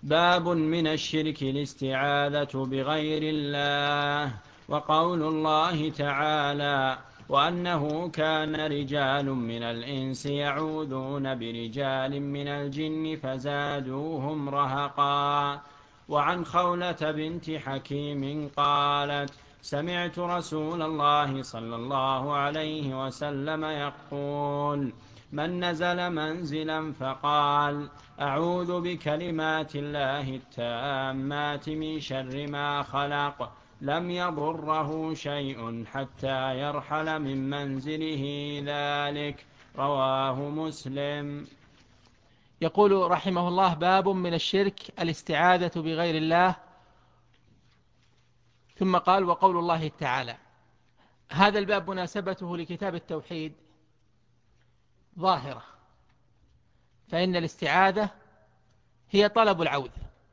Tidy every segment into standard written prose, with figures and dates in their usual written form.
باب من الشرك الاستعاذة بغير الله. وقول الله تعالى: وأنه كان رجال من الإنس يعوذون برجال من الجن فزادوهم رهقا. وعن خولة بنت حكيم قالت: سمعت رسول الله صلى الله عليه وسلم يقول: من نزل منزلا فقال: أعوذ بكلمات الله التامات من شر ما خلق، لم يضره شيء حتى يرحل من منزله ذلك. رواه مسلم. يقول رحمه الله: باب من الشرك الاستعاذة بغير الله. ثم قال: وقول الله تعالى. هذا الباب مناسبته لكتاب التوحيد ظاهرة، فإن الاستعاذة هي طلب العوذ،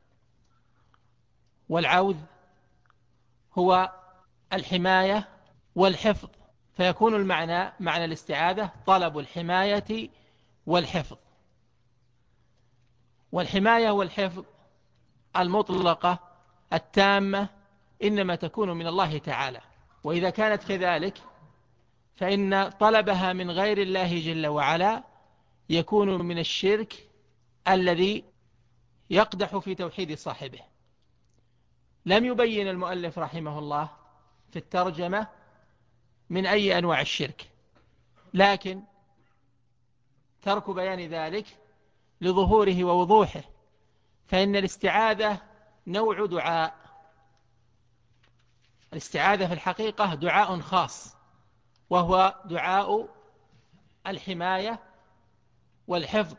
والعوذ هو الحماية والحفظ، فيكون معنى الاستعاذة طلب الحماية والحفظ. والحماية والحفظ المطلقة التامة إنما تكون من الله تعالى، وإذا كانت كذلك فإن طلبها من غير الله جل وعلا يكون من الشرك الذي يقدح في توحيد صاحبه. لم يبين المؤلف رحمه الله في الترجمة من أي أنواع الشرك، لكن ترك بيان ذلك لظهوره ووضوحه، فإن الاستعاذة نوع دعاء. الاستعاذة في الحقيقة دعاء خاص، وهو دعاء الحماية والحفظ،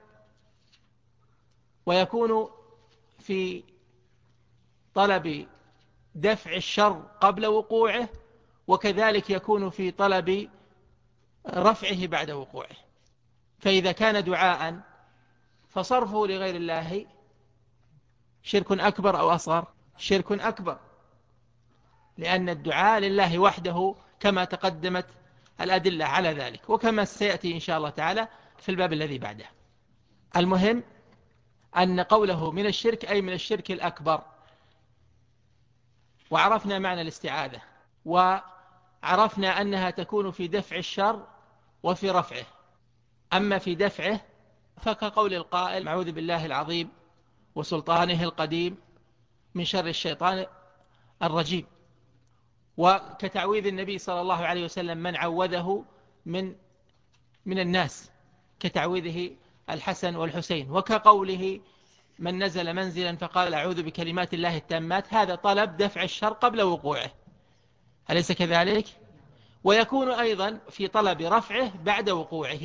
ويكون في طلب دفع الشر قبل وقوعه، وكذلك يكون في طلب رفعه بعد وقوعه. فإذا كان دعاء فصرفه لغير الله شرك أكبر أو أصغر؟ شرك أكبر، لأن الدعاء لله وحده كما تقدمت الأدلة على ذلك، وكما سيأتي إن شاء الله تعالى في الباب الذي بعده. المهم أن قوله من الشرك أي من الشرك الأكبر. وعرفنا معنى الاستعاذة، وعرفنا أنها تكون في دفع الشر وفي رفعه. أما في دفعه فكقول القائل: أعوذ بالله العظيم وسلطانه القديم من شر الشيطان الرجيم. وكتعويذ النبي صلى الله عليه وسلم من عوذه من الناس، كتعويذه الحسن والحسين. وكقوله: من نزل منزلا فقال: أعوذ بكلمات الله التامات، هذا طلب دفع الشر قبل وقوعه، أليس كذلك؟ ويكون أيضا في طلب رفعه بعد وقوعه،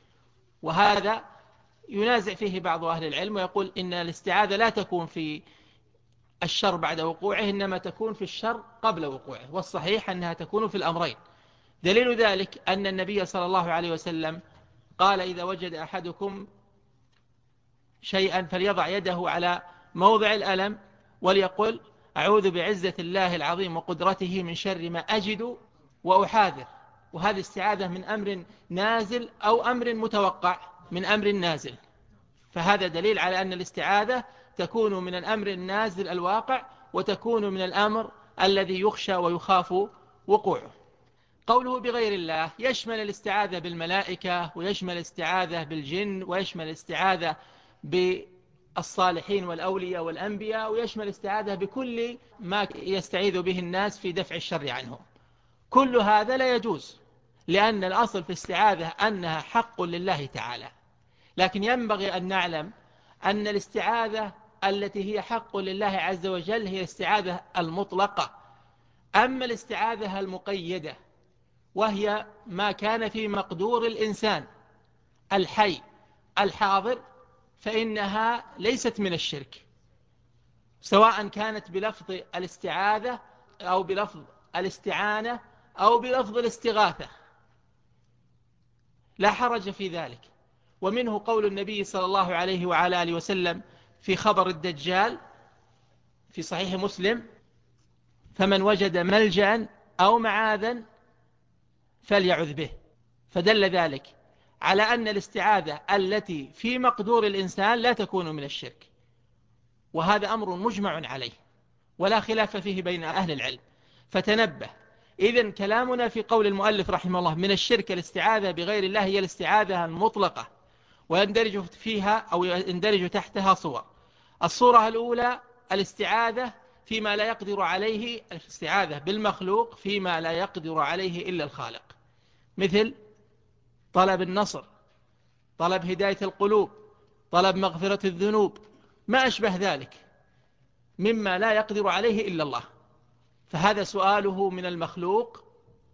وهذا ينازع فيه بعض أهل العلم، ويقول إن الاستعاذة لا تكون في الشر بعد وقوعه، إنما تكون في الشر قبل وقوعه، والصحيح أنها تكون في الأمرين. دليل ذلك أن النبي صلى الله عليه وسلم قال: إذا وجد أحدكم شيئا فليضع يده على موضع الألم وليقل: أعوذ بعزة الله العظيم وقدرته من شر ما أجد وأحاذر. وهذه استعاذة من أمر نازل أو أمر متوقع من أمر نازل، فهذا دليل على أن الاستعاذة تكون من الأمر النازل الواقع، وتكون من الأمر الذي يخشى ويخاف وقوعه. قوله بغير الله يشمل الاستعاذة بالملائكة، ويشمل الاستعاذة بالجن، ويشمل الاستعاذة بالصالحين والأولياء والأنبياء، ويشمل الاستعاذة بكل ما يستعيذ به الناس في دفع الشر عنهم. كل هذا لا يجوز، لأن الأصل في الاستعاذة أنها حق لله تعالى. لكن ينبغي أن نعلم أن الاستعاذة التي هي حق لله عز وجل هي الاستعاذة المطلقة. أما الاستعاذة المقيدة، وهي ما كان في مقدور الإنسان الحي الحاضر، فإنها ليست من الشرك، سواء كانت بلفظ الاستعاذة أو بلفظ الاستعانة أو بلفظ الاستغاثة، لا حرج في ذلك. ومنه قول النبي صلى الله عليه وعلى آله وسلم في خبر الدجال في صحيح مسلم: فمن وجد ملجأ أو معاذا فليعذ به. فدل ذلك على أن الاستعاذة التي في مقدور الإنسان لا تكون من الشرك، وهذا أمر مجمع عليه ولا خلاف فيه بين أهل العلم. فتنبه، إذن كلامنا في قول المؤلف رحمه الله من الشرك الاستعاذة بغير الله هي الاستعاذة المطلقة، ويندرج فيها أو يندرج تحتها صور. الصورة الأولى الاستعاذة فيما لا يقدر عليه، الاستعاذة بالمخلوق فيما لا يقدر عليه إلا الخالق، مثل طلب النصر، طلب هداية القلوب، طلب مغفرة الذنوب، ما أشبه ذلك مما لا يقدر عليه إلا الله، فهذا سؤاله من المخلوق،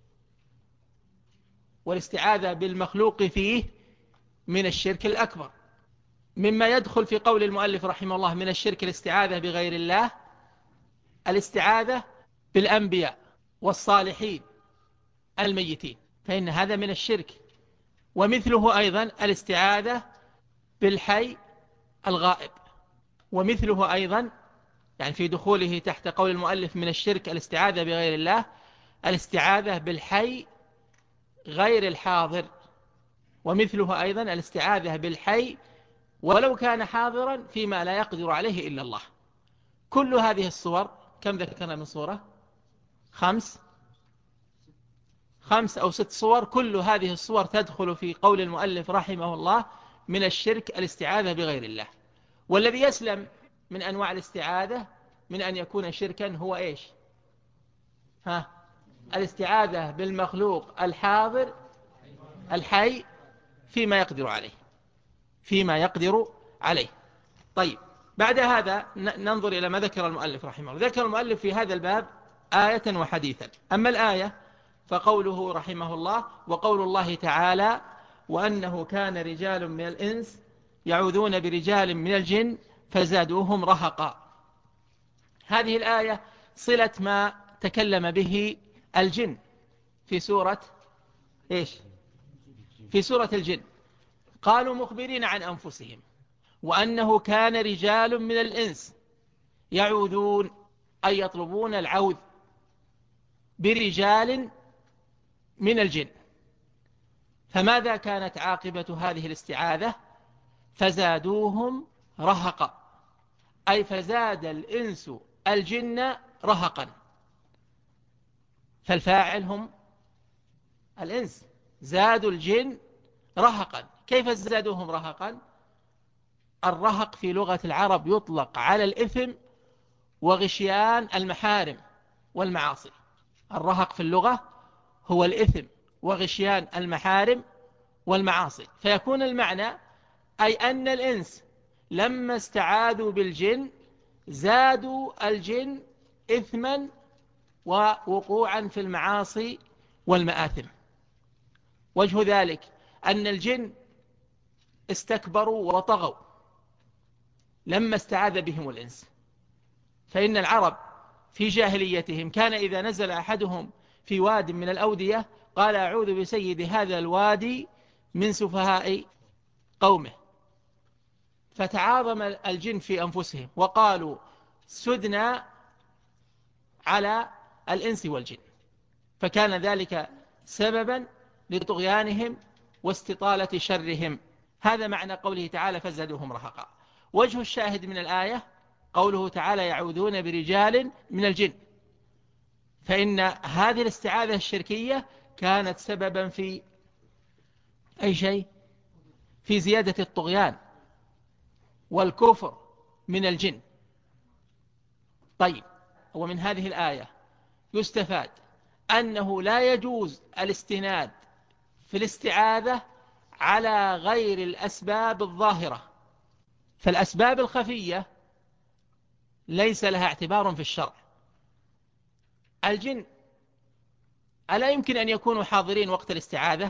والاستعاذة بالمخلوق فيه من الشرك الأكبر. مما يدخل في قول المؤلف رحمه الله من الشرك الاستعاذة بغير الله الاستعاذة بالأنبياء والصالحين الميتين، فإن هذا من الشرك. ومثله أيضا الاستعاذة بالحي الغائب، ومثله أيضا يعني في دخوله تحت قول المؤلف من الشرك الاستعاذة بغير الله الاستعاذة بالحي غير الحاضر، ومثله أيضا الاستعاذة بالحي ولو كان حاضرا فيما لا يقدر عليه إلا الله. كل هذه الصور، كم ذكرنا من صورة؟ خمس أو 6 صور، كل هذه الصور تدخل في قول المؤلف رحمه الله من الشرك الاستعاذة بغير الله. والذي يسلم من أنواع الاستعاذة من أن يكون شركا هو إيش؟ الاستعاذة بالمخلوق الحاضر الحي فيما يقدر عليه، فيما يقدر عليه. طيب، بعد هذا ننظر إلى ما ذكر المؤلف رحمه الله. ذكر المؤلف في هذا الباب آية وحديثا. أما الآية فقوله رحمه الله: وقول الله تعالى: وأنه كان رجال من الإنس يعوذون برجال من الجن فزادوهم رهقا. هذه الآية صلة ما تكلم به الجن في سورة إيش؟ في سورة الجن. قالوا مخبرين عن أنفسهم وأنه كان رجال من الإنس يعوذون أي يطلبون العوذ برجال من الجن. فماذا كانت عاقبة هذه الاستعاذة؟ فزادوهم رهقا، أي فزاد الإنس الجن رهقا، فالفاعل هم الإنس، زادوا الجن رهقا. كيف زادوهم رهقا؟ الرهق في لغة العرب يطلق على الإثم وغشيان المحارم والمعاصي. الرهق في اللغة هو الإثم وغشيان المحارم والمعاصي، فيكون المعنى أي أن الإنس لما استعاذوا بالجن زادوا الجن إثما ووقوعا في المعاصي والمآثم. وجه ذلك أن الجن استكبروا وطغوا لما استعاذ بهم الإنس. فإن العرب في جاهليتهم كان إذا نزل أحدهم في واد من الأودية قال: أعوذ بسيد هذا الوادي من سفهاء قومه. فتعاظم الجن في أنفسهم وقالوا: سدنا على الإنس والجن، فكان ذلك سببا لطغيانهم واستطالة شرهم. هذا معنى قوله تعالى: فزادوهم رهقا. وجه الشاهد من الآية قوله تعالى: يعوذون برجال من الجن، فإن هذه الاستعاذة الشركية كانت سببا في أي شيء؟ في زيادة الطغيان والكفر من الجن. طيب، ومن هذه الآية يستفاد أنه لا يجوز الاستناد في الاستعاذة على غير الأسباب الظاهرة، فالأسباب الخفية ليس لها اعتبار في الشرع. الجن ألا يمكن أن يكونوا حاضرين وقت الاستعاذة؟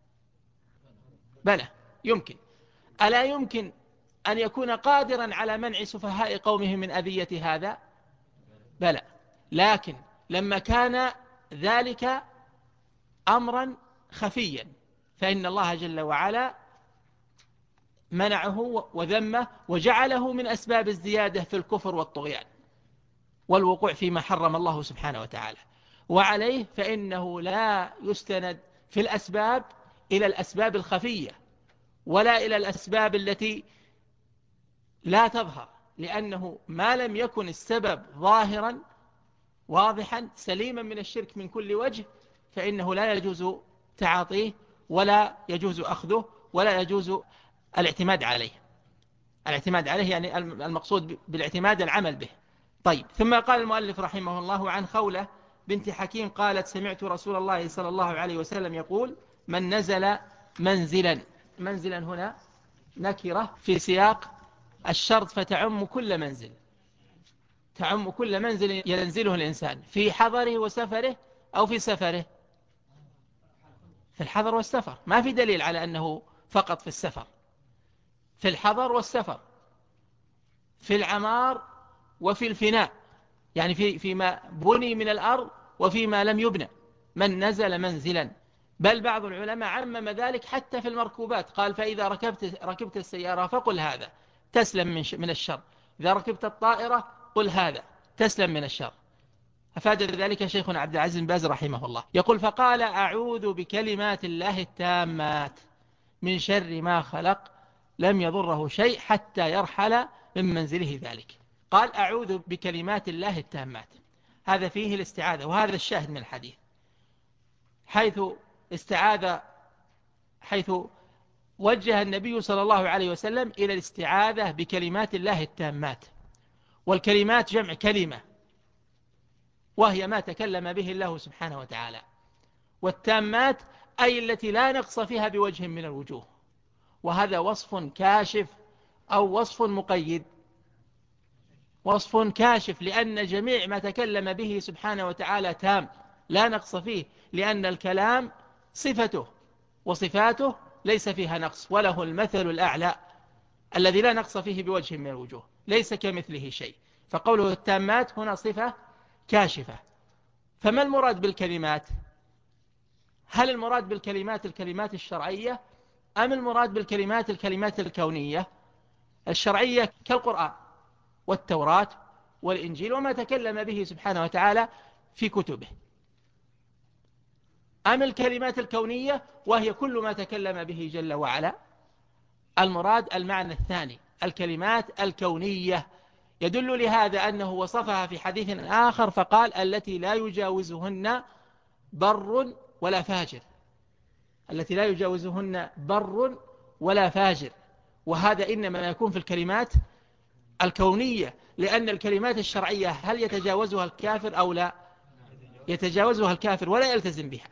بلى يمكن. ألا يمكن أن يكون قادرا على منع سفهاء قومه من أذية هذا؟ بلى. لكن لما كان ذلك أمرا خفيا فإن الله جل وعلا منعه وذمه وجعله من أسباب الزيادة في الكفر والطغيان والوقوع فيما حرم الله سبحانه وتعالى. وعليه فإنه لا يستند في الأسباب إلى الأسباب الخفية ولا إلى الأسباب التي لا تظهر، لأنه ما لم يكن السبب ظاهرا واضحا سليما من الشرك من كل وجه فإنه لا يجوز تعاطيه ولا يجوز أخذه ولا يجوز الاعتماد عليه. الاعتماد عليه يعني المقصود بالاعتماد العمل به. طيب، ثم قال المؤلف رحمه الله عن خولة بنت حكيم قالت: سمعت رسول الله صلى الله عليه وسلم يقول: من نزل منزلا. منزلا هنا نكرة في سياق الشرط فتعم كل منزل، تعم كل منزل ينزله الإنسان في حضره وسفره أو في سفره. في الحضر والسفر، ما في دليل على أنه فقط في السفر، في الحضر والسفر، في العمار وفي الفناء، يعني فيما بني من الأرض وفيما لم يبنى. من نزل منزلا، بل بعض العلماء عمم ذلك حتى في المركوبات، قال: فإذا ركبت السيارة فقل هذا تسلم من الشر، إذا ركبت الطائرة قل هذا تسلم من الشر. أفاد ذلك شيخنا عبد العزيز بن باز رحمه الله، يقول: فقال: أعوذ بكلمات الله التامات من شر ما خلق، لم يضره شيء حتى يرحل من منزله ذلك. قال: أعوذ بكلمات الله التامات، هذا فيه الاستعاذة، وهذا الشاهد من الحديث، حيث استعاذ، حيث وجه النبي صلى الله عليه وسلم إلى الاستعاذة بكلمات الله التامات. والكلمات جمع كلمة، وهي ما تكلم به الله سبحانه وتعالى. والتامات أي التي لا نقص فيها بوجه من الوجوه، وهذا وصف كاشف أو وصف مقيد. وصف كاشف لأن جميع ما تكلم به سبحانه وتعالى تام لا نقص فيه، لأن الكلام صفته وصفاته ليس فيها نقص، وله المثل الأعلى الذي لا نقص فيه بوجه من الوجوه، ليس كمثله شيء. فقوله التامات هنا صفة كاشفة. فما المراد بالكلمات؟ هل المراد بالكلمات الكلمات الشرعية أم المراد بالكلمات الكلمات الكونية؟ الشرعية كالقرآن والتوراة والإنجيل وما تكلم به سبحانه وتعالى في كتبه، أم الكلمات الكونية وهي كل ما تكلم به جل وعلا؟ المراد المعنى الثاني، الكلمات الكونية. يدل لهذا أنه وصفها في حديث آخر فقال: التي لا يجاوزهن بر ولا فاجر، التي لا يجاوزهن بر ولا فاجر. وهذا إنما يكون في الكلمات الكونية، لأن الكلمات الشرعية هل يتجاوزها الكافر أو لا؟ يتجاوزها الكافر ولا يلتزم بها.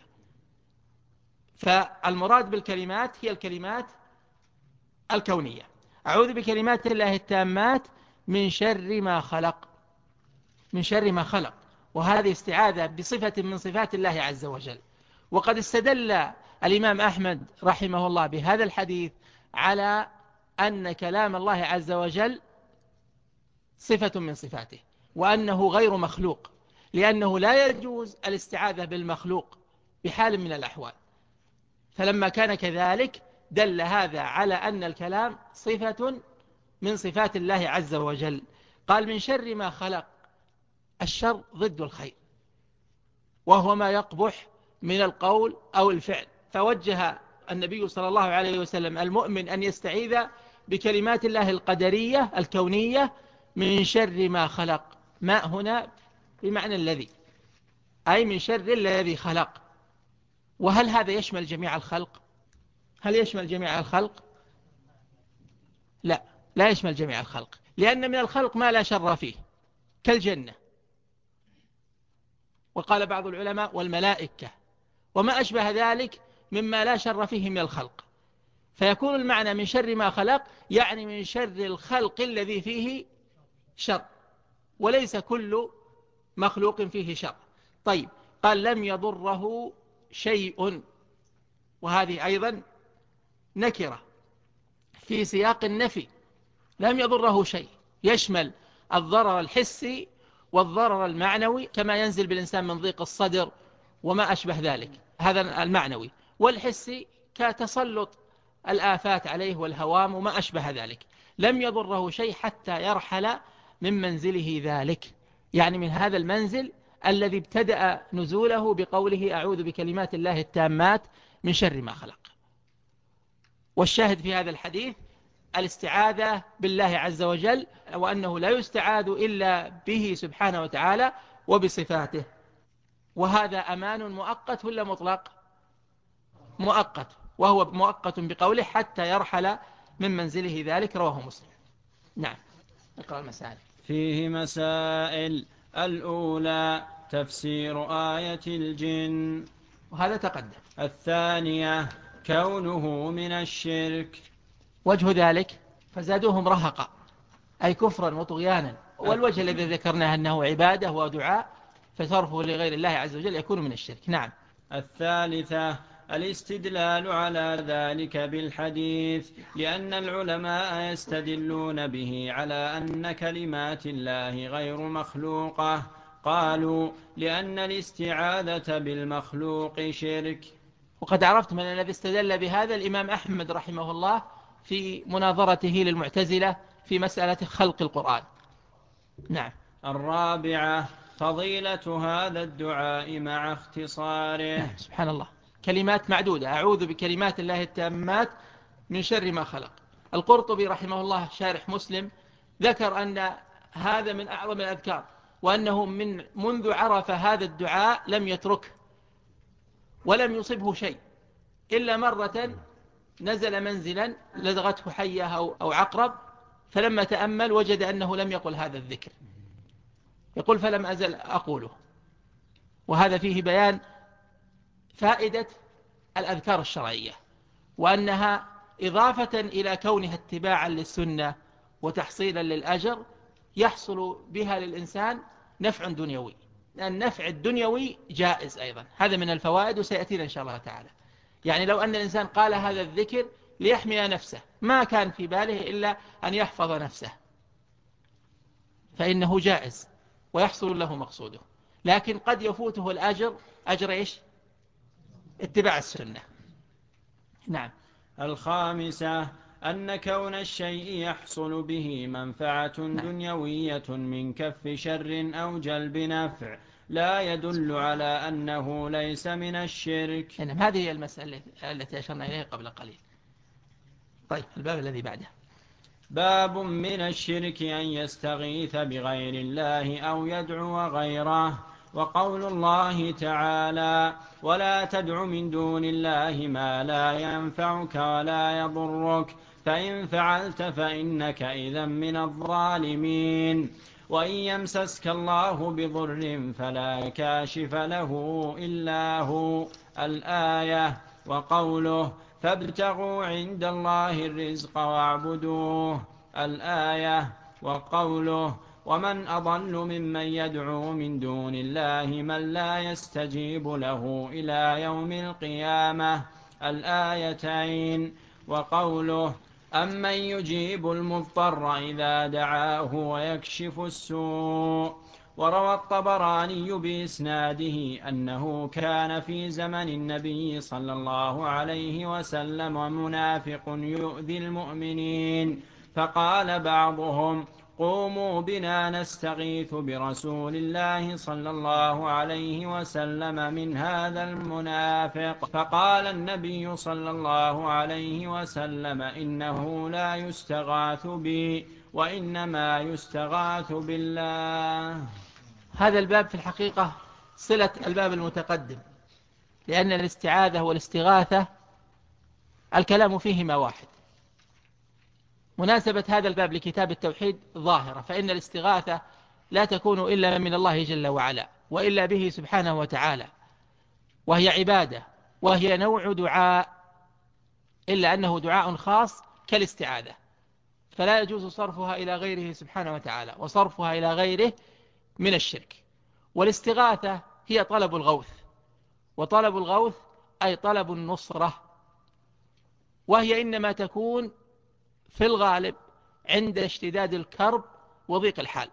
فالمراد بالكلمات هي الكلمات الكونية. أعوذ بكلمات الله التامات من شر ما خلق، من شر ما خلق، وهذه استعاذة بصفة من صفات الله عز وجل. وقد استدل الإمام أحمد رحمه الله بهذا الحديث على أن كلام الله عز وجل صفة من صفاته، وأنه غير مخلوق، لأنه لا يجوز الاستعاذة بالمخلوق بحال من الأحوال. فلما كان كذلك دل هذا على أن الكلام صفة من صفات الله عز وجل. قال: من شر ما خلق، الشر ضد الخير، وهو ما يقبح من القول أو الفعل. فوجه النبي صلى الله عليه وسلم المؤمن أن يستعيذ بكلمات الله القدرية الكونية من شر ما خلق. ما هنا بمعنى الذي، أي من شر الذي خلق. وهل هذا يشمل جميع الخلق؟ هل يشمل جميع الخلق؟ لا، لا يشمل جميع الخلق، لأن من الخلق ما لا شر فيه كالجنة، وقال بعض العلماء والملائكة وما أشبه ذلك مما لا شر فيه من الخلق. فيكون المعنى من شر ما خلق يعني من شر الخلق الذي فيه شر، وليس كل مخلوق فيه شر. طيب، قال: لم يضره شيء، وهذه أيضا نكرة في سياق النفي. لم يضره شيء يشمل الضرر الحسي والضرر المعنوي، كما ينزل بالإنسان من ضيق الصدر وما أشبه ذلك، هذا المعنوي. والحسي كتسلط الآفات عليه والهوام وما أشبه ذلك. لم يضره شيء حتى يرحل من منزله ذلك، يعني من هذا المنزل الذي ابتدأ نزوله بقوله: أعوذ بكلمات الله التامات من شر ما خلق. والشاهد في هذا الحديث الاستعاذة بالله عز وجل، وأنه لا يستعاذ إلا به سبحانه وتعالى وبصفاته. وهذا أمان مؤقت ولا مطلق؟ مؤقت، وهو مؤقت بقوله حتى يرحل من منزله ذلك، رواه مسلم. نعم، اقرأ المسائل. فيه مسائل. الأولى تفسير آية الجن، وهذا تقدم. الثانية كونه من الشرك. وجه ذلك فزادوهم رهقا، أي كفرا وطغيانا. والوجه الذي ذكرناه أنه عبادة ودعاء، فصرفه لغير الله عز وجل يكون من الشرك. نعم. الثالثة الاستدلال على ذلك بالحديث، لأن العلماء يستدلون به على أن كلمات الله غير مخلوقة. قالوا لأن الاستعاذة بالمخلوق شرك. وقد عرفت من الذي استدل بهذا الإمام أحمد رحمه الله في مناظرته للمعتزلة في مسألة خلق القرآن. نعم. الرابعة فضيلة هذا الدعاء مع اختصاره. نعم، سبحان الله، كلمات معدودة: أعوذ بكلمات الله التامات من شر ما خلق. القرطبي رحمه الله شارح مسلم ذكر أن هذا من أعظم الأذكار، وأنه منذ عرف هذا الدعاء لم يتركه ولم يصبه شيء، إلا مرة نزل منزلا لدغته حية أو عقرب، فلما تأمل وجد أنه لم يقل هذا الذكر. يقول فلم أزل أقوله. وهذا فيه بيان فائدة الأذكار الشرعية، وأنها إضافة إلى كونها اتباعا للسنة وتحصيلا للأجر يحصل بها للإنسان نفع دنيوي. النفع الدنيوي جائز أيضا، هذا من الفوائد وسيأتينا إن شاء الله تعالى. يعني لو أن الإنسان قال هذا الذكر ليحمي نفسه، ما كان في باله إلا أن يحفظ نفسه، فإنه جائز ويحصل له مقصوده. لكن قد يفوته الأجر، أجر إيش؟ اتباع السنة. نعم. الخامسة أن كون الشيء يحصل به منفعة دنيوية من كف شر أو جلب نفع لا يدل على أنه ليس من الشرك. نعم، هذه هي المسألة التي أشرنا إليها قبل قليل. طيب، الباب الذي بعده. باب من الشرك أن يستغيث بغير الله أو يدعو غيره. وقول الله تعالى ولا تدع من دون الله ما لا ينفعك ولا يضرك فإن فعلت فإنك إذا من الظالمين. وإن يمسسك الله بضر فلا كاشف له إلا هو، الآية. وقوله فابتغوا عند الله الرزق واعبدوه، الآية. وقوله ومن أضل ممن يدعو من دون الله من لا يستجيب له إلى يوم القيامة، الآيتين. وقوله أمن يجيب المضطر إذا دعاه ويكشف السوء. وروى الطبراني بإسناده أنه كان في زمن النبي صلى الله عليه وسلم منافق يؤذي المؤمنين، فقال بعضهم قوموا بنا نستغيث برسول الله صلى الله عليه وسلم من هذا المنافق. فقال النبي صلى الله عليه وسلم إنه لا يستغاث بي وإنما يستغاث بالله. هذا الباب في الحقيقة صلة الباب المتقدم، لأن الاستعاذة والاستغاثة الكلام فيهما واحد. مناسبة هذا الباب لكتاب التوحيد ظاهرة، فإن الاستغاثة لا تكون إلا من الله جل وعلا وإلا به سبحانه وتعالى، وهي عبادة وهي نوع دعاء، إلا أنه دعاء خاص كالاستعاذة، فلا يجوز صرفها إلى غيره سبحانه وتعالى، وصرفها إلى غيره من الشرك. والاستغاثة هي طلب الغوث، وطلب الغوث أي طلب النصرة، وهي إنما تكون في الغالب عند اشتداد الكرب وضيق الحال،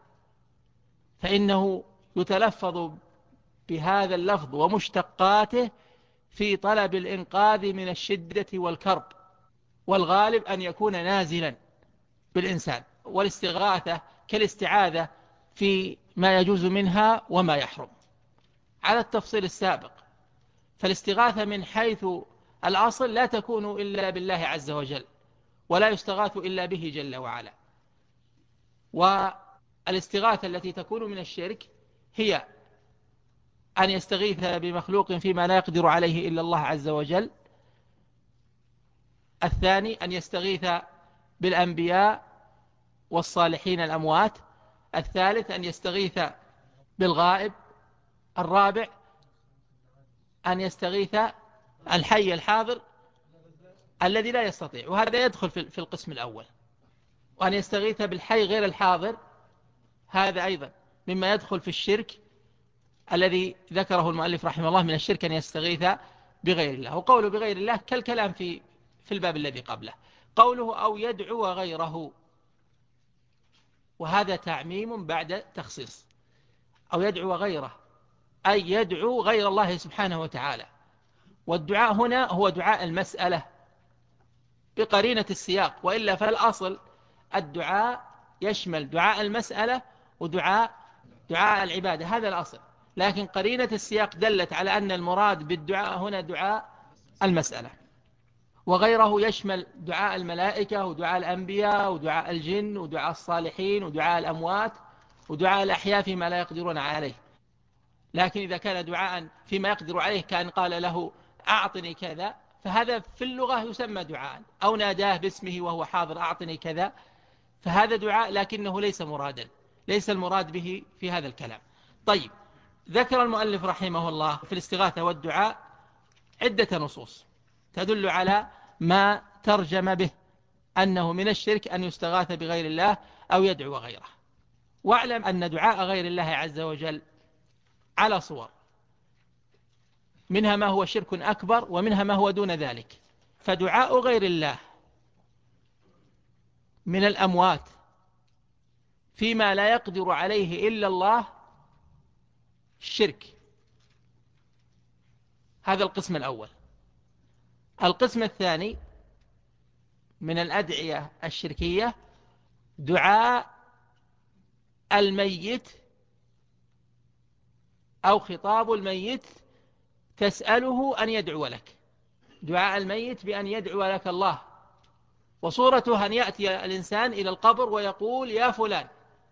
فإنه يتلفظ بهذا اللفظ ومشتقاته في طلب الإنقاذ من الشدة والكرب، والغالب أن يكون نازلا بالإنسان. والاستغاثة كالاستعاذة في ما يجوز منها وما يحرم على التفصيل السابق. فالاستغاثة من حيث الأصل لا تكون إلا بالله عز وجل، ولا يستغاث إلا به جل وعلا. والاستغاثة التي تكون من الشرك هي أن يستغيث بمخلوق فيما لا يقدر عليه إلا الله عز وجل. الثاني أن يستغيث بالأنبياء والصالحين الأموات. الثالث أن يستغيث بالغائب. الرابع أن يستغيث الحي الحاضر الذي لا يستطيع، وهذا يدخل في القسم الأول. وأن يستغيث بالحي غير الحاضر هذا أيضا مما يدخل في الشرك الذي ذكره المؤلف رحمه الله. من الشرك أن يستغيث بغير الله. وقوله بغير الله كالكلام في الباب الذي قبله. قوله أو يدعو غيره، وهذا تعميم بعد تخصيص. أو يدعو غيره أي يدعو غير الله سبحانه وتعالى. والدعاء هنا هو دعاء المسألة بقرينة السياق، وإلا فالأصل الدعاء يشمل دعاء المسألة ودعاء العبادة، هذا الأصل. لكن قرينة السياق دلت على أن المراد بالدعاء هنا دعاء المسألة. وغيره يشمل دعاء الملائكة ودعاء الأنبياء ودعاء الجن ودعاء الصالحين ودعاء الأموات ودعاء الأحياء فيما لا يقدرون عليه. لكن إذا كان دعاء فيما يقدر عليه كان قال له أعطني كذا، فهذا في اللغة يسمى دعاء. أو ناداه باسمه وهو حاضر أعطني كذا، فهذا دعاء لكنه ليس مرادا، ليس المراد به في هذا الكلام. طيب، ذكر المؤلف رحمه الله في الاستغاثة والدعاء عدة نصوص تدل على ما ترجم به أنه من الشرك أن يستغاث بغير الله أو يدعو غيره. واعلم أن دعاء غير الله عز وجل على صور، منها ما هو شرك أكبر ومنها ما هو دون ذلك. فدعاء غير الله من الأموات فيما لا يقدر عليه إلا الله شرك. هذا القسم الأول. القسم الثاني من الأدعية الشركية دعاء الميت أو خطاب الميت تسأله أن يدعو لك. دعاء الميت بأن يدعو لك الله، وصورته أن يأتي الإنسان إلى القبر ويقول يا فلان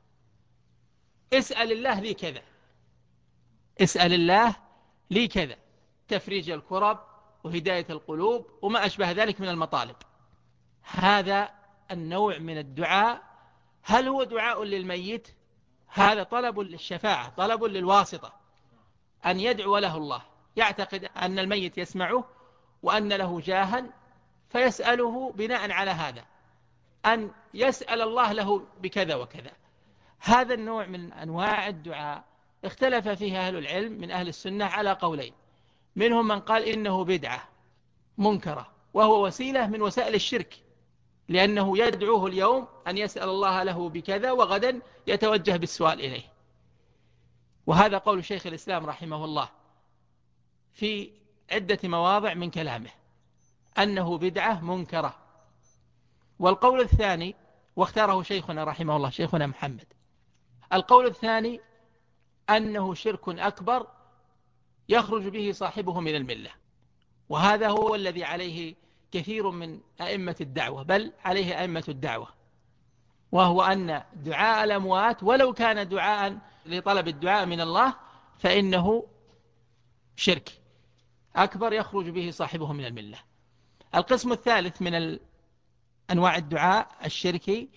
اسأل الله لي كذا، اسأل الله لي كذا، تفريج الكرب وهداية القلوب وما أشبه ذلك من المطالب. هذا النوع من الدعاء هل هو دعاء للميت؟ هذا طلب للشفاعة، طلب للواسطة، أن يدعو له الله. يعتقد أن الميت يسمعه وأن له جاها، فيسأله بناء على هذا أن يسأل الله له بكذا وكذا. هذا النوع من أنواع الدعاء اختلف فيها أهل العلم من أهل السنة على قولين. منهم من قال إنه بدعة منكرة وهو وسيلة من وسائل الشرك، لأنه يدعوه اليوم أن يسأل الله له بكذا وغدا يتوجه بالسؤال إليه. وهذا قول شيخ الإسلام رحمه الله في عدة مواضع من كلامه أنه بدعة منكرة. والقول الثاني واختاره شيخنا رحمه الله شيخنا محمد، القول الثاني أنه شرك أكبر يخرج به صاحبه من الملة. وهذا هو الذي عليه كثير من أئمة الدعوة، بل عليه أئمة الدعوة، وهو أن دعاء الأموات ولو كان دعاء لطلب الدعاء من الله فإنه شرك أكبر يخرج به صاحبه من الملة. القسم الثالث من أنواع الدعاء الشركي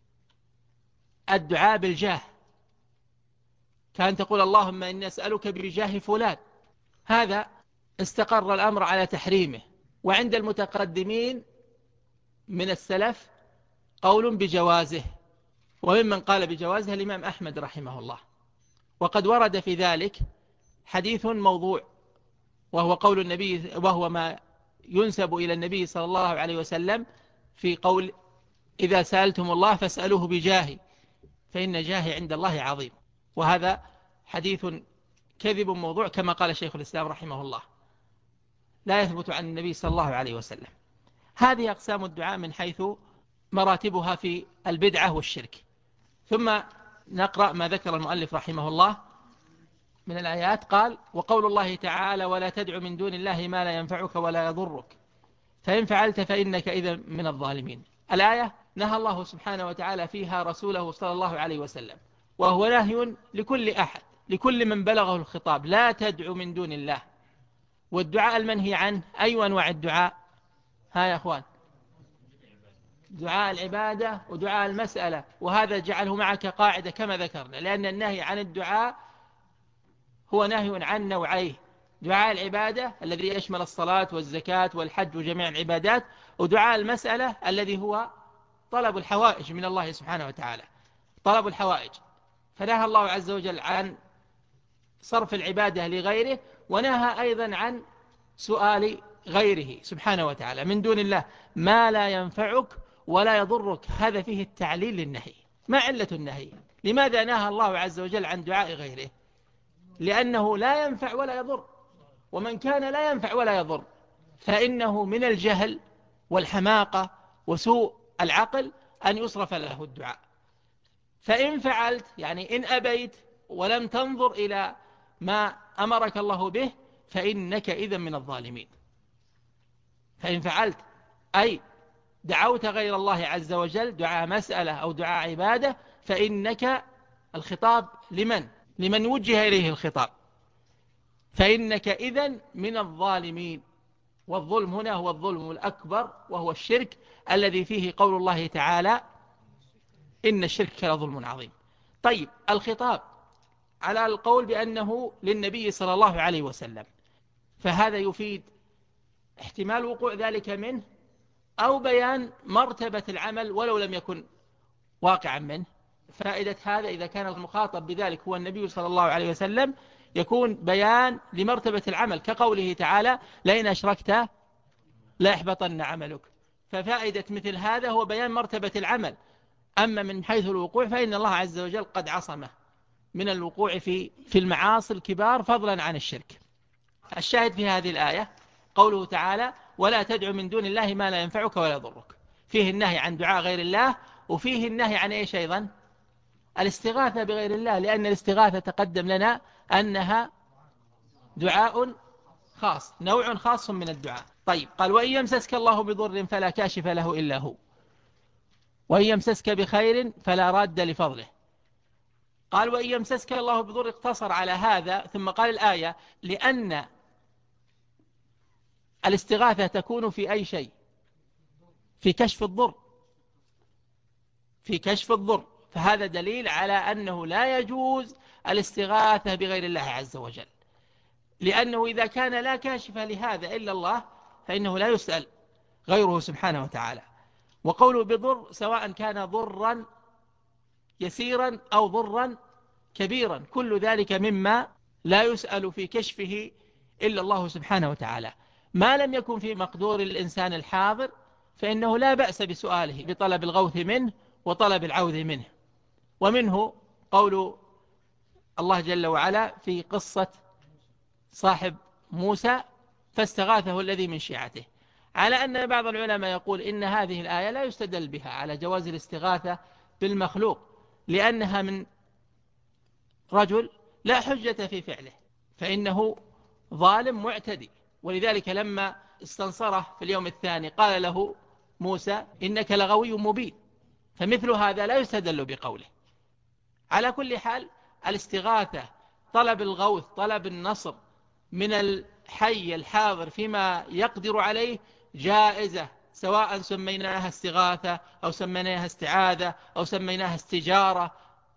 الدعاء بالجاه، كان تقول اللهم إني أسألك بجاه فلان. هذا استقر الأمر على تحريمه، وعند المتقدمين من السلف قول بجوازه، وممن قال بجوازه الإمام أحمد رحمه الله. وقد ورد في ذلك حديث موضوع، وهو قول النبي، وهو ما ينسب إلى النبي صلى الله عليه وسلم في قول إذا سألتم الله فاسألوه بجاهي فإن جاهي عند الله عظيم. وهذا حديث كذب موضوع كما قال شيخ الإسلام رحمه الله، لا يثبت عن النبي صلى الله عليه وسلم. هذه أقسام الدعاء من حيث مراتبها في البدعة والشرك. ثم نقرأ ما ذكر المؤلف رحمه الله من الآيات. قال وقول الله تعالى ولا تدع من دون الله ما لا ينفعك ولا يضرك فإن فعلت فإنك إذا من الظالمين. الآية نهى الله سبحانه وتعالى فيها رسوله صلى الله عليه وسلم، وهو نهي لكل أحد، لكل من بلغه الخطاب: لا تدعو من دون الله. والدعاء المنهي عنه أي أنواع الدعاء؟ ها يا أخوان، دعاء العبادة ودعاء المسألة، وهذا جعله معك قاعدة كما ذكرنا، لأن النهي عن الدعاء هو نهي عن نوعيه: دعاء العبادة الذي يشمل الصلاة والزكاة والحج وجميع العبادات، ودعاء المسألة الذي هو طلب الحوائج من الله سبحانه وتعالى، طلب الحوائج. فنهى الله عز وجل عن صرف العبادة لغيره، ونهى أيضا عن سؤال غيره سبحانه وتعالى من دون الله ما لا ينفعك ولا يضرك. هذا فيه التعليل للنهي. ما علة النهي؟ لماذا نهى الله عز وجل عن دعاء غيره؟ لأنه لا ينفع ولا يضر، ومن كان لا ينفع ولا يضر فإنه من الجهل والحماقة وسوء العقل أن يصرف له الدعاء. فإن فعلت، يعني إن أبيت ولم تنظر إلى ما أمرك الله به، فإنك إذن من الظالمين. فإن فعلت أي دعوت غير الله عز وجل دعاء مسألة أو دعاء عبادة، فإنك، الخطاب لمن وجه إليه الخطاب، فإنك إذن من الظالمين. والظلم هنا هو الظلم الأكبر، وهو الشرك الذي فيه قول الله تعالى: إن الشرك لظلم عظيم. طيب، الخطاب على القول بأنه للنبي صلى الله عليه وسلم، فهذا يفيد احتمال وقوع ذلك منه، أو بيان مرتبة العمل ولو لم يكن واقعا منه. فائدة هذا إذا كان المخاطب بذلك هو النبي صلى الله عليه وسلم يكون بيان لمرتبة العمل، كقوله تعالى: لئن أشركت ليحبطن عملك. ففائدة مثل هذا هو بيان مرتبة العمل. أما من حيث الوقوع فإن الله عز وجل قد عصمه من الوقوع في المعاصي الكبار فضلا عن الشرك. الشاهد في هذه الآية قوله تعالى: ولا تدع من دون الله ما لا ينفعك ولا يضرك. فيه النهي عن دعاء غير الله، وفيه النهي عن إيش أيضا؟ الاستغاثة بغير الله، لأن الاستغاثة تقدم لنا أنها دعاء خاص، نوع خاص من الدعاء. طيب، قال: وإن يمسسك الله بضر فلا كاشف له إلا هو، وإن يمسسك بخير فلا راد لفضله. قال: وإن يمسسك الله بضر، اقتصر على هذا ثم قال الآية: لأن الاستغاثة تكون في أي شيء؟ في كشف الضر، في كشف الضر. فهذا دليل على أنه لا يجوز الاستغاثة بغير الله عز وجل، لأنه إذا كان لا كاشف لهذا إلا الله فإنه لا يسأل غيره سبحانه وتعالى. وقوله بضر سواء كان ضرا يسيرا أو ضرا كبيرا، كل ذلك مما لا يسأل في كشفه إلا الله سبحانه وتعالى. ما لم يكن في مقدور الإنسان الحاضر فإنه لا بأس بسؤاله، بطلب الغوث منه وطلب العوذ منه. ومنه قول الله جل وعلا في قصة صاحب موسى: فاستغاثه الذي من شيعته، على أن بعض العلماء يقول إن هذه الآية لا يستدل بها على جواز الاستغاثة بالمخلوق، لأنها من رجل لا حجة في فعله، فإنه ظالم معتدي. ولذلك لما استنصره في اليوم الثاني قال له موسى: إنك لغوي مبين. فمثل هذا لا يستدل بقوله. على كل حال، الاستغاثة، طلب الغوث، طلب النصر من الحي الحاضر فيما يقدر عليه، جائزة، سواء سميناها استغاثة أو سميناها استعاذة أو سميناها استجارة،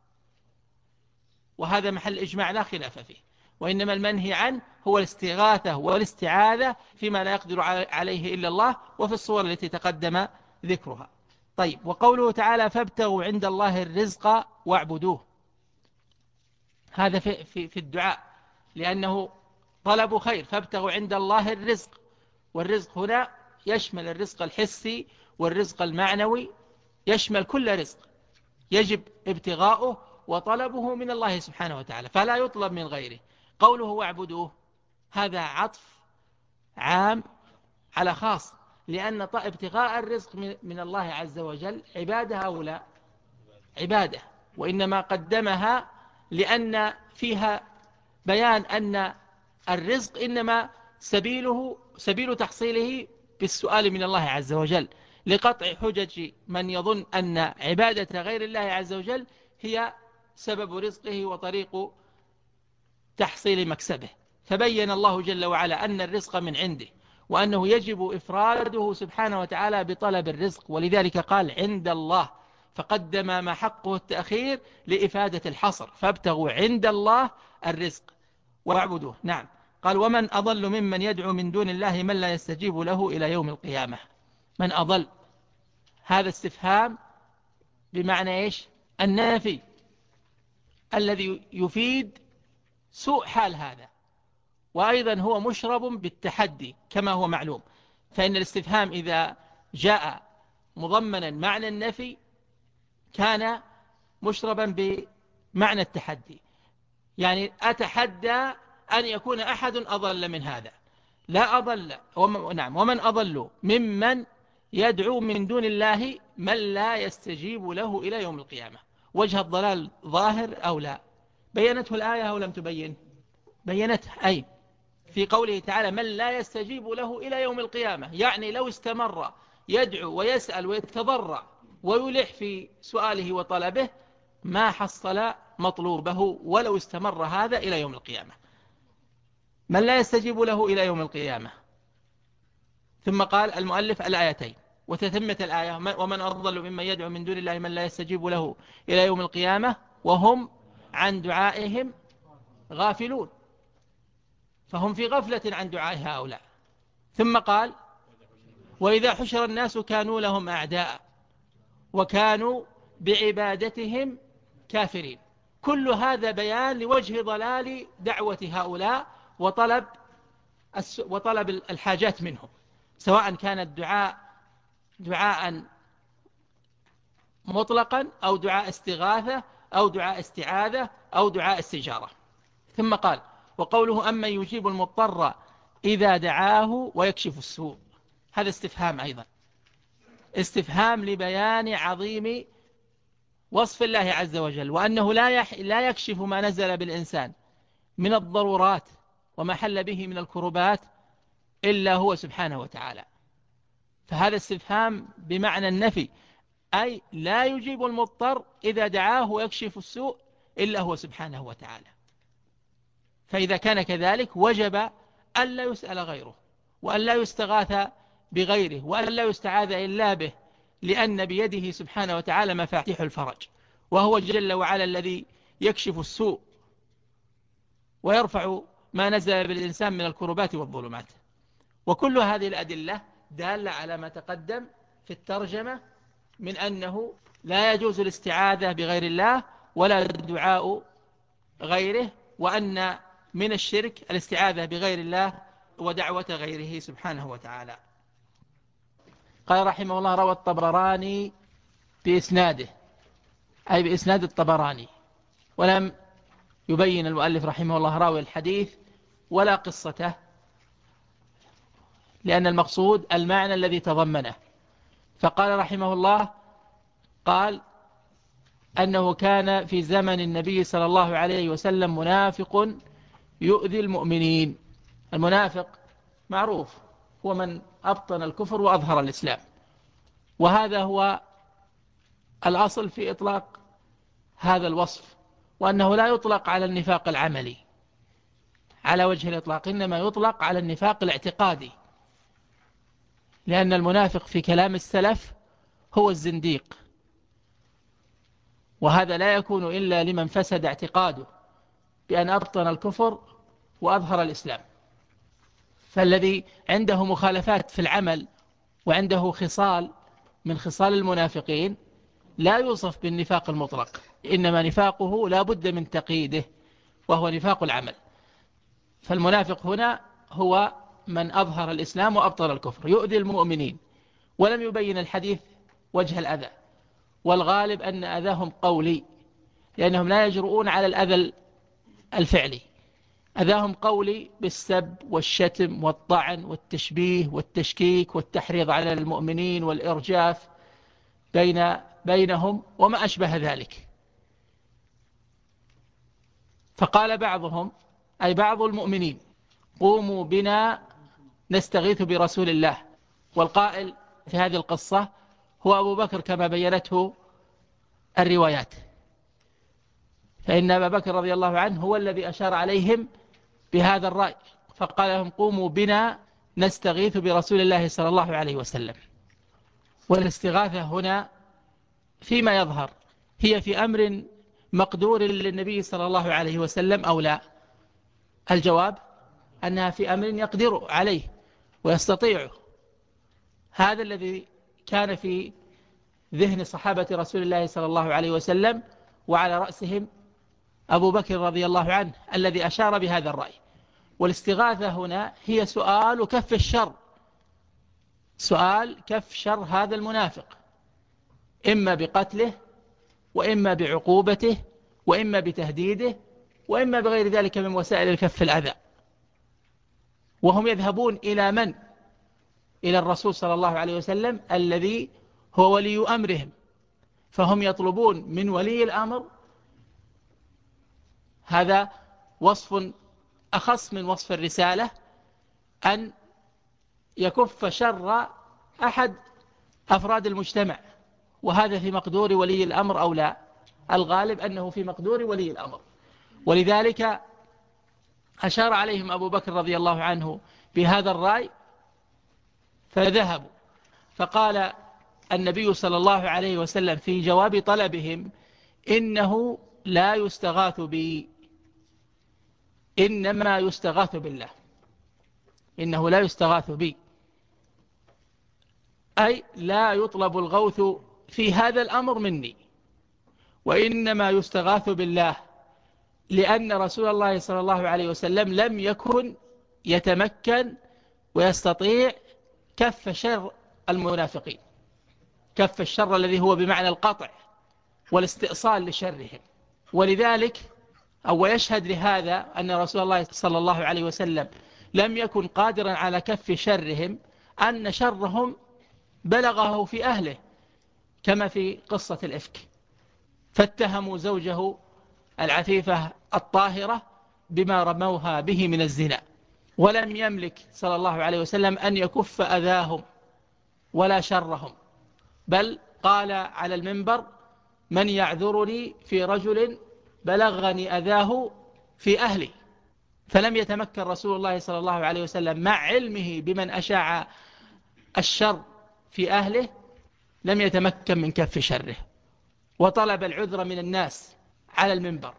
وهذا محل إجماع لا خلاف فيه. وإنما المنهي عنه هو الاستغاثة والاستعاذة فيما لا يقدر عليه إلا الله، وفي الصور التي تقدم ذكرها. طيب، وقوله تعالى: فابتغوا عند الله الرزق واعبدوه، هذا في الدعاء، لأنه طلب خير. فابتغوا عند الله الرزق، والرزق هنا يشمل الرزق الحسي والرزق المعنوي، يشمل كل رزق يجب ابتغاؤه وطلبه من الله سبحانه وتعالى، فلا يطلب من غيره. قوله واعبدوه هذا عطف عام على خاص، لأن ابتغاء الرزق من الله عز وجل عبادة أو لا؟ عبادة، وإنما قدمها لأن فيها بيان أن الرزق إنما سبيل تحصيله بالسؤال من الله عز وجل، لقطع حجج من يظن أن عبادة غير الله عز وجل هي سبب رزقه وطريق تحصيل مكسبه. فبين الله جل وعلا أن الرزق من عنده، وأنه يجب إفراده سبحانه وتعالى بطلب الرزق، ولذلك قال عند الله، فقدم ما حقه التأخير لإفادة الحصر، فابتغوا عند الله الرزق واعبدوه. نعم. قال ومن أضل ممن يدعو من دون الله من لا يستجيب له إلى يوم القيامة. من أضل، هذا استفهام بمعنى إيش؟ النافي الذي يفيد سوء حال هذا، وأيضا هو مشرب بالتحدي كما هو معلوم. فإن الاستفهام إذا جاء مضمنا معنى النفي كان مشربا بمعنى التحدي، يعني أتحدى أن يكون أحد أضل من هذا. لا أضل. نعم. ومن أضل ممن يدعو من دون الله من لا يستجيب له إلى يوم القيامة. وجه الضلال ظاهر أو لا؟ بينته الآية أو لم تبين؟ بينته. أي في قوله تعالى من لا يستجيب له إلى يوم القيامة، يعني لو استمر يدعو ويسأل ويتضرع ويلح في سؤاله وطلبه ما حصل مطلوبه ولو استمر هذا إلى يوم القيامة. من لا يستجيب له إلى يوم القيامة. ثم قال المؤلف الآيتين وتتمة الآية ومن أضل ممن يدعو من دون الله من لا يستجيب له إلى يوم القيامة وهم عن دعائهم غافلون. فهم في غفلة عن دعاء هؤلاء. ثم قال وإذا حشر الناس كانوا لهم أعداء وكانوا بعبادتهم كافرين. كل هذا بيان لوجه ضلال دعوة هؤلاء وطلب الحاجات منهم، سواء كان الدعاء دعاء مطلقا أو دعاء استغاثة أو دعاء استعاذة أو دعاء استجارة. ثم قال وقوله أمن يجيب المضطر إذا دعاه ويكشف السوء. هذا استفهام أيضا، استفهام لبيان عظيم وصف الله عز وجل، وأنه لا يكشف ما نزل بالإنسان من الضرورات وما حل به من الكربات إلا هو سبحانه وتعالى. فهذا استفهام بمعنى النفي، أي لا يجيب المضطر إذا دعاه ويكشف السوء إلا هو سبحانه وتعالى. فإذا كان كذلك وجب أن لا يسأل غيره، وأن لا يستغاث بغيره، وأن لا يستعاذ إلا به، لأن بيده سبحانه وتعالى مفاتيح الفرج، وهو جل وعلا الذي يكشف السوء ويرفع ما نزل بالإنسان من الكربات والظلمات. وكل هذه الأدلة دالة على ما تقدم في الترجمة من أنه لا يجوز الاستعاذة بغير الله ولا دعاء غيره، وأن من الشرك الاستعاذة بغير الله ودعوة غيره سبحانه وتعالى. قال رحمه الله روى الطبراني بإسناده، أي بإسناد الطبراني، ولم يبين المؤلف رحمه الله راوي الحديث ولا قصته، لأن المقصود المعنى الذي تضمنه. فقال رحمه الله قال أنه كان في زمن النبي صلى الله عليه وسلم منافق يؤذي المؤمنين. المنافق معروف هو من أبطن الكفر وأظهر الإسلام، وهذا هو الأصل في إطلاق هذا الوصف، وأنه لا يطلق على النفاق العملي على وجه الإطلاق، إنما يطلق على النفاق الاعتقادي، لأن المنافق في كلام السلف هو الزنديق، وهذا لا يكون إلا لمن فسد اعتقاده بأن أبطن الكفر وأظهر الإسلام. فالذي عنده مخالفات في العمل وعنده خصال من خصال المنافقين لا يوصف بالنفاق المطلق، إنما نفاقه لا بد من تقييده، وهو نفاق العمل. فالمنافق هنا هو من أظهر الإسلام وأبطل الكفر، يؤذي المؤمنين، ولم يبين الحديث وجه الأذى، والغالب أن أذاهم قولي، لأنهم لا يجرؤون على الأذى الفعلي. أذاهم قولي بالسب والشتم والطعن والتشبيه والتشكيك والتحريض على المؤمنين والإرجاف بينهم وما أشبه ذلك. فقال بعضهم أي بعض المؤمنين قوموا بنا نستغيث برسول الله، والقائل في هذه القصة هو أبو بكر كما بينته الروايات، فإن أبا بكر رضي الله عنه هو الذي أشار عليهم بهذا الرأي، فقال لهم قوموا بنا نستغيث برسول الله صلى الله عليه وسلم. والاستغاثة هنا فيما يظهر هي في أمر مقدور للنبي صلى الله عليه وسلم أو لا؟ الجواب أنها في أمر يقدر عليه ويستطيعه. هذا الذي كان في ذهن صحابة رسول الله صلى الله عليه وسلم، وعلى رأسهم أبو بكر رضي الله عنه الذي أشار بهذا الرأي. والاستغاثة هنا هي سؤال كف الشر، سؤال كف شر هذا المنافق، إما بقتله وإما بعقوبته وإما بتهديده وإما بغير ذلك من وسائل الكف الأذى. وهم يذهبون إلى من؟ إلى الرسول صلى الله عليه وسلم الذي هو ولي أمرهم، فهم يطلبون من ولي الأمر، هذا وصف أخص من وصف الرسالة، أن يكف شر أحد أفراد المجتمع. وهذا في مقدور ولي الأمر أو لا؟ الغالب أنه في مقدور ولي الأمر، ولذلك أشار عليهم أبو بكر رضي الله عنه بهذا الرأي فذهبوا. فقال النبي صلى الله عليه وسلم في جواب طلبهم: إنه لا يستغاث بي، إنما يستغاث بالله. إنه لا يستغاث بي أي لا يطلب الغوث في هذا الأمر مني، وإنما يستغاث بالله، لأن رسول الله صلى الله عليه وسلم لم يكن يتمكن ويستطيع كف شر المنافقين، كف الشر الذي هو بمعنى القطع والاستئصال لشرهم. ولذلك أو يشهد لهذا أن رسول الله صلى الله عليه وسلم لم يكن قادرا على كف شرهم، أن شرهم بلغه في أهله، كما في قصة الإفك، فاتهموا زوجه العفيفة الطاهرة بما رموها به من الزنا، ولم يملك صلى الله عليه وسلم أن يكف أذاهم ولا شرهم، بل قال على المنبر: من يعذرني في رجل بلغني أذاه في أهلي. فلم يتمكن رسول الله صلى الله عليه وسلم مع علمه بمن أشاع الشر في أهله، لم يتمكن من كف شره، وطلب العذر من الناس على المنبر.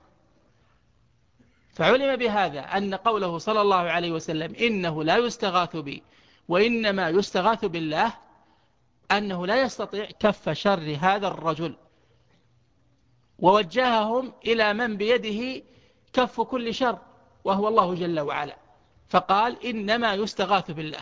فعلم بهذا أن قوله صلى الله عليه وسلم إنه لا يستغاث بي وإنما يستغاث بالله، أنه لا يستطيع كف شر هذا الرجل، ووجههم إلى من بيده كف كل شر وهو الله جل وعلا، فقال إنما يستغاث بالله،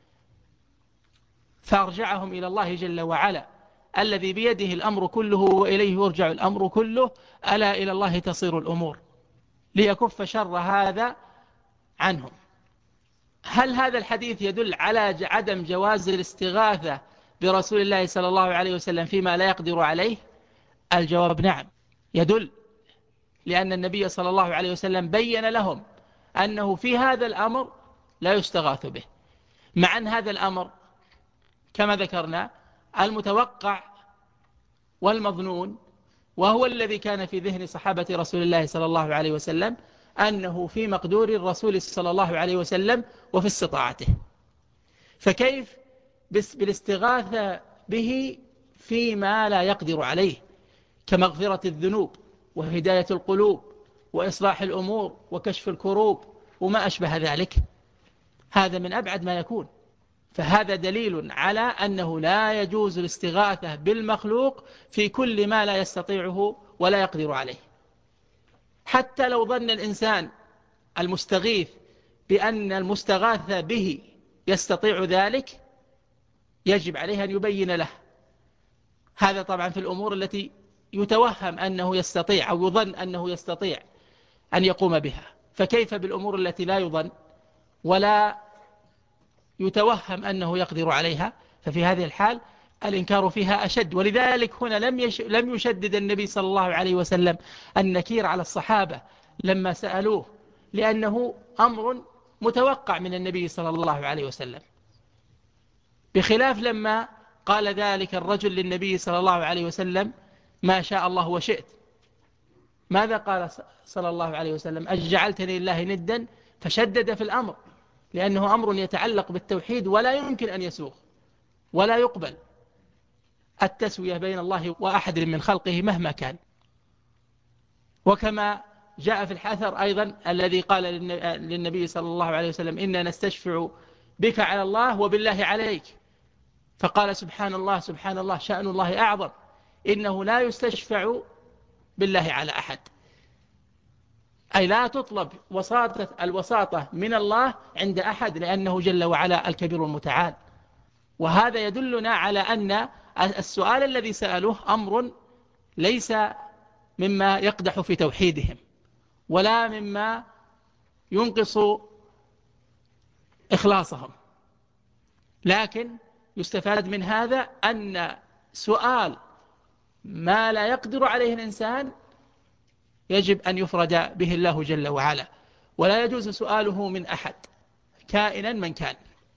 فأرجعهم إلى الله جل وعلا الذي بيده الأمر كله وإليه يرجع الأمر كله، ألا إلى الله تصير الأمور، ليكف شر هذا عنهم. هل هذا الحديث يدل على عدم جواز الاستغاثة برسول الله صلى الله عليه وسلم فيما لا يقدر عليه؟ الجواب نعم يدل، لأن النبي صلى الله عليه وسلم بين لهم أنه في هذا الأمر لا يستغاث به، مع أن هذا الأمر كما ذكرنا المتوقع والمظنون، وهو الذي كان في ذهن صحابة رسول الله صلى الله عليه وسلم، أنه في مقدور الرسول صلى الله عليه وسلم وفي استطاعته، فكيف بالاستغاثة به فيما لا يقدر عليه، كمغفرة الذنوب وهداية القلوب وإصلاح الأمور وكشف الكروب وما أشبه ذلك؟ هذا من أبعد ما يكون. فهذا دليل على أنه لا يجوز الاستغاثة بالمخلوق في كل ما لا يستطيعه ولا يقدر عليه. حتى لو ظن الإنسان المستغيث بأن المستغاث به يستطيع ذلك، يجب عليه أن يبين له. هذا طبعا في الأمور التي يتوهم أنه يستطيع أو يظن أنه يستطيع أن يقوم بها، فكيف بالأمور التي لا يظن ولا يتوهم أنه يقدر عليها؟ ففي هذه الحال الإنكار فيها أشد. ولذلك هنا لم يشدد النبي صلى الله عليه وسلم النكير على الصحابة لما سألوه، لأنه أمر متوقع من النبي صلى الله عليه وسلم، بخلاف لما قال ذلك الرجل للنبي صلى الله عليه وسلم: ما شاء الله وشئت. ماذا قال صلى الله عليه وسلم؟ أجعلتني لله ندا؟ فشدد في الأمر، لأنه أمر يتعلق بالتوحيد ولا يمكن أن يسوغ ولا يقبل التسوية بين الله وأحد من خلقه مهما كان. وكما جاء في الحثر أيضا الذي قال للنبي صلى الله عليه وسلم: إنا نستشفع بك على الله وبالله عليك. فقال: سبحان الله سبحان الله، شأن الله أعظم، إنه لا يستشفع بالله على أحد. أي لا تطلب الوساطة من الله عند أحد، لأنه جل وعلا الكبير المتعال. وهذا يدلنا على أن السؤال الذي سألوه أمر ليس مما يقدح في توحيدهم ولا مما ينقص إخلاصهم، لكن يستفاد من هذا أن سؤال ما لا يقدر عليه الإنسان يجب أن يفرد به الله جل وعلا، ولا يجوز سؤاله من أحد كائنا من كان.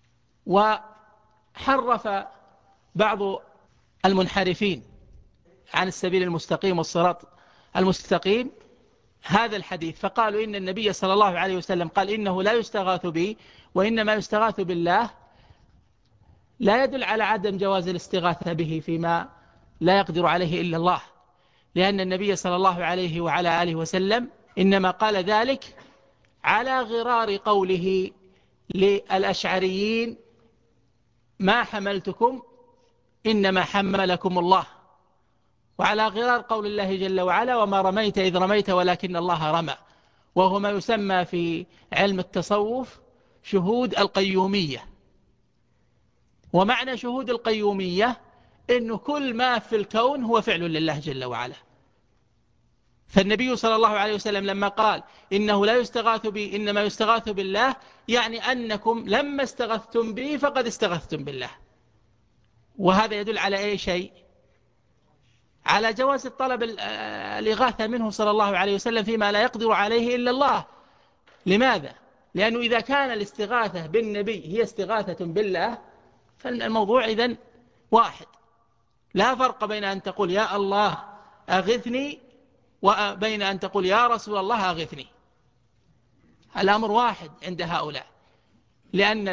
وحرف بعض المنحرفين عن السبيل المستقيم والصراط المستقيم هذا الحديث، فقالوا إن النبي صلى الله عليه وسلم قال: إنه لا يستغاث بي وإنما يستغاث بالله، لا يدل على عدم جواز الاستغاثة به فيما لا يقدر عليه إلا الله، لأن النبي صلى الله عليه وعلى آله وسلم إنما قال ذلك على غرار قوله للأشعريين: ما حملتكم إنما حملكم الله، وعلى غرار قول الله جل وعلا: وما رميت إذ رميت ولكن الله رمى، وهو ما يسمى في علم التصوف شهود القيومية. ومعنى شهود القيومية إنه كل ما في الكون هو فعل لله جل وعلا. فالنبي صلى الله عليه وسلم لما قال: إنه لا يستغاث بي إنما يستغاث بالله، يعني أنكم لما استغثتم بي فقد استغثتم بالله. وهذا يدل على أي شيء؟ على جواز الطلب الإغاثة منه صلى الله عليه وسلم فيما لا يقدر عليه إلا الله. لماذا؟ لأنه إذا كان الاستغاثة بالنبي هي استغاثة بالله فالموضوع إذن واحد، لا فرق بين أن تقول يا الله أغثني وبين أن تقول يا رسول الله أغثني. الأمر واحد عند هؤلاء، لأن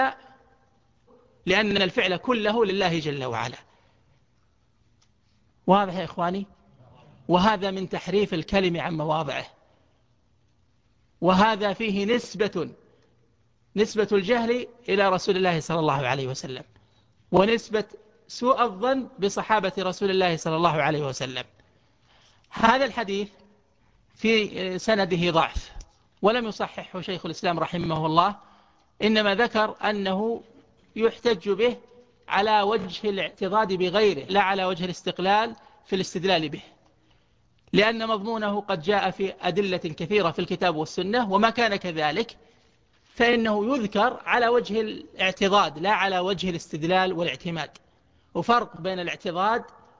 الفعل كله لله جل وعلا. واضح يا إخواني؟ وهذا من تحريف الكلم عن مواضعه، وهذا فيه نسبة الجهل إلى رسول الله صلى الله عليه وسلم، ونسبة سوء الظن بصحابة رسول الله صلى الله عليه وسلم. هذا الحديث في سنده ضعف ولم يصححه شيخ الإسلام رحمه الله، إنما ذكر أنه يحتج به على وجه الاعتضاد بغيره لا على وجه الاستقلال في الاستدلال به، لأن مضمونه قد جاء في أدلة كثيرة في الكتاب والسنة، وما كان كذلك فإنه يذكر على وجه الاعتضاد لا على وجه الاستدلال والاعتماد. وفرق بين الاعتضاد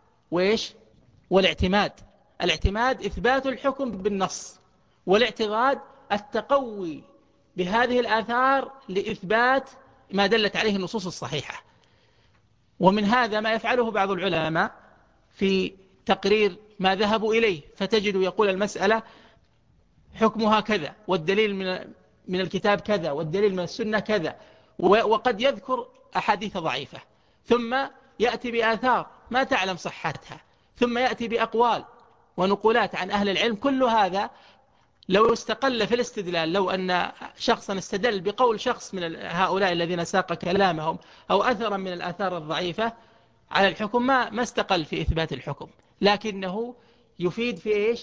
والاعتماد. الاعتماد إثبات الحكم بالنص، والاعتضاد التقوي بهذه الآثار لإثبات ما دلت عليه النصوص الصحيحة. ومن هذا ما يفعله بعض العلماء في تقرير ما ذهبوا إليه، فتجد يقول المسألة حكمها كذا، والدليل من الكتاب كذا، والدليل من السنة كذا، وقد يذكر أحاديث ضعيفة، ثم يأتي بآثار ما تعلم صحتها، ثم يأتي بأقوال ونقولات عن أهل العلم. كل هذا لو استقل في الاستدلال، لو أن شخصا استدل بقول شخص من هؤلاء الذين ساق كلامهم أو أثرا من الآثار الضعيفة على الحكم ما استقل في إثبات الحكم، لكنه يفيد في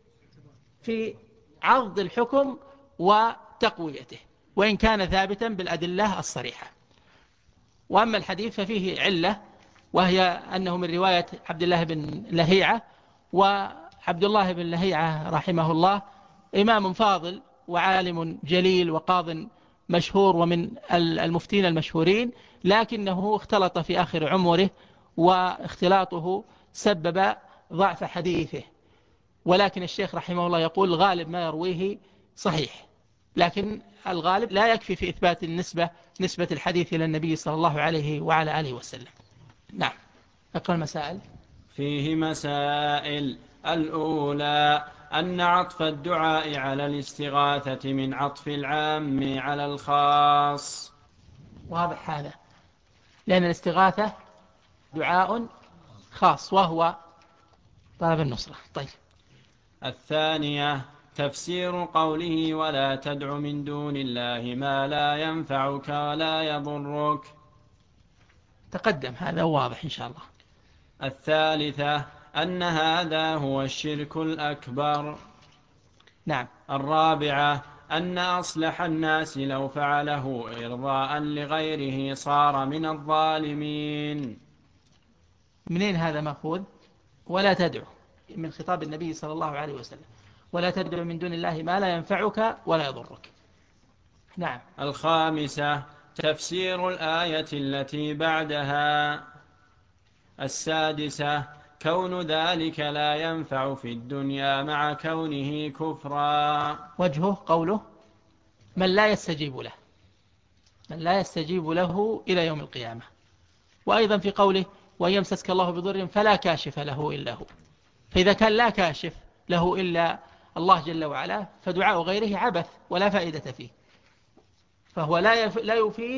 في عرض الحكم وتقويته، وإن كان ثابتا بالأدلة الصريحة. وأما الحديث ففيه علة، وهي أنه من رواية عبد الله بن لهيعة، وعبد الله بن لهيعة رحمه الله إمام فاضل وعالم جليل وقاض مشهور ومن المفتين المشهورين، لكنه اختلط في آخر عمره، واختلاطه سبب ضعف حديثه. ولكن الشيخ رحمه الله يقول الغالب ما يرويه صحيح، لكن الغالب لا يكفي في إثبات نسبة الحديث إلى النبي صلى الله عليه وعلى آله وسلم. نعم. اقرأ المسائل. فيه مسائل. الأولى أن عطف الدعاء على الاستغاثة من عطف العام على الخاص. واضح هذا، لأن الاستغاثة دعاء خاص وهو طلب النصرة. طيب. الثانية تفسير قوله ولا تدع من دون الله ما لا ينفعك ولا يضرك. تقدم هذا واضح إن شاء الله. الثالثة أن هذا هو الشرك الأكبر. نعم. الرابعة أن أصلح الناس لو فعله إرضاء لغيره صار من الظالمين. منين هذا مأخوذ؟ ولا تدعو من خطاب النبي صلى الله عليه وسلم، ولا تدعو من دون الله ما لا ينفعك ولا يضرك. نعم. الخامسة تفسير الآية التي بعدها. السادسة كون ذلك لا ينفع في الدنيا مع كونه كفرا. وجهه قوله من لا يستجيب له، من لا يستجيب له إلى يوم القيامة. وأيضا في قوله وإن يمسسك الله بضر فلا كاشف له إلا هو. فإذا كان لا كاشف له إلا الله جل وعلا فدعاء غيره عبث ولا فائدة فيه، فهو لا يفيد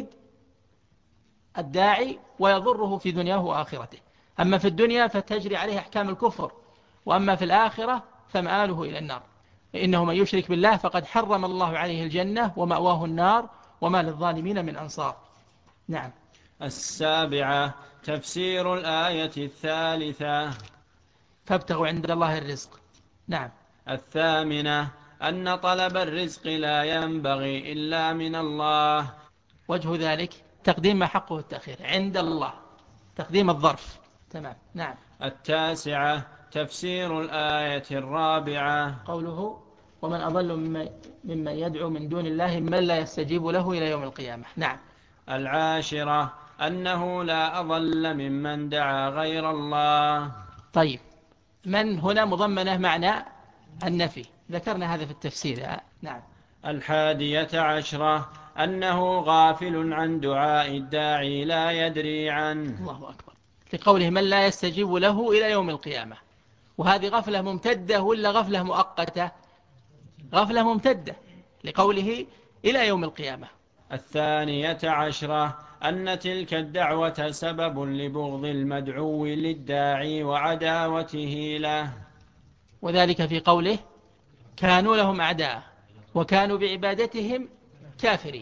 الداعي ويضره في دنياه وآخرته. أما في الدنيا فتجري عليه أحكام الكفر، وأما في الآخرة فمآله إلى النار. إنه من يشرك بالله فقد حرم الله عليه الجنة ومأواه النار وما للظالمين من أنصار. نعم. السابعة تفسير الآية الثالثة. فابتغوا عند الله الرزق. نعم. الثامنة أن طلب الرزق لا ينبغي إلا من الله. وجه ذلك تقديم ما حقه التأخير عند الله، تقديم الظرف. تمام. نعم. التاسعة تفسير الآية الرابعة. قوله ومن أضل ممن يدعو من دون الله من لا يستجيب له إلى يوم القيامة. نعم. العاشرة أنه لا أضل ممن دعا غير الله. طيب، من هنا مضمنة معنى النفي، ذكرنا هذا في التفسير. نعم. الحادية عشرة أنه غافل عن دعاء الداعي لا يدري عنه. الله أكبر. لقوله من لا يستجيب له إلى يوم القيامة، وهذه غفلة ممتدة ولا غفلة مؤقتة؟ غفلة ممتدة لقوله إلى يوم القيامة. الثانية عشرة أن تلك الدعوة سبب لبغض المدعو للداعي وعداوته له، وذلك في قوله كانوا لهم أعداء وكانوا بعبادتهم كافرين.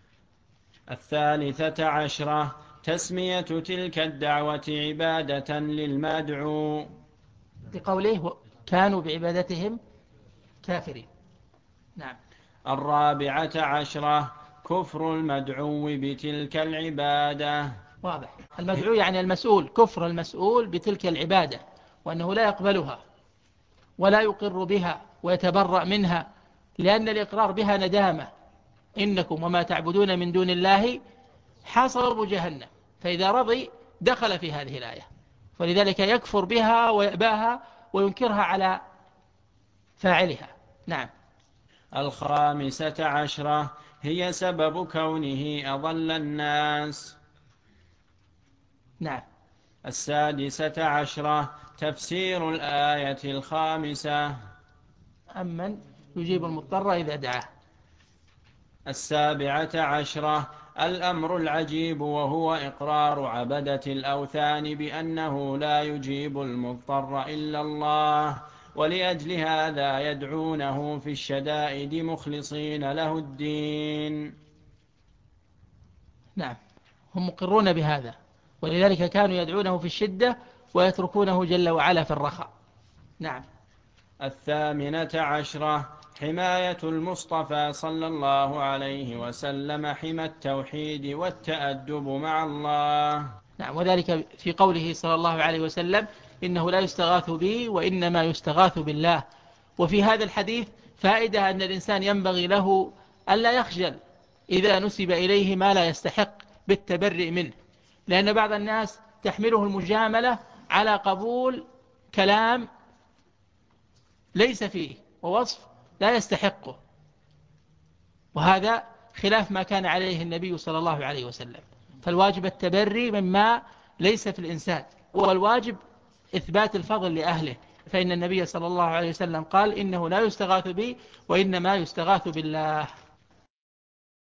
الثالثة عشرة تسمية تلك الدعوة عبادة للمدعو، لقوله كانوا بعبادتهم كافرين. نعم. الرابعة عشرة كفر المدعو بتلك العبادة. واضح، المدعو يعني المسؤول، كفر المسؤول بتلك العبادة، وأنه لا يقبلها ولا يقر بها ويتبرأ منها، لأن الإقرار بها ندامة. إنكم وما تعبدون من دون الله حصب جهنم، فإذا رضي دخل في هذه الآية، ولذلك يكفر بها ويأباها وينكرها على فاعلها. نعم. الخامسة عشرة هي سبب كونه أضل الناس. نعم. السادسة عشرة تفسير الآية الخامسة. أمن يجيب المضطر إذا دعاه. السابعة عشرة الأمر العجيب وهو إقرار عبدة الأوثان بأنه لا يجيب المضطر إلا الله، ولأجل هذا يدعونه في الشدائد مخلصين له الدين. نعم، هم مقرون بهذا، ولذلك كانوا يدعونه في الشدة ويتركونه جل وعلا في الرخاء. نعم. الثامنة عشرة حماية المصطفى صلى الله عليه وسلم حمى التوحيد والتأدب مع الله. نعم، وذلك في قوله صلى الله عليه وسلم إنه لا يستغاث به وإنما يستغاث بالله. وفي هذا الحديث فائدة أن الإنسان ينبغي له ألا يخجل إذا نسب إليه ما لا يستحق بالتبرئ منه، لأن بعض الناس تحمله المجاملة على قبول كلام ليس فيه ووصف لا يستحقه، وهذا خلاف ما كان عليه النبي صلى الله عليه وسلم. فالواجب التبري مما ليس في الإنسان، والواجب إثبات الفضل لأهله، فإن النبي صلى الله عليه وسلم قال إنه لا يستغاث بي وإنما يستغاث بالله.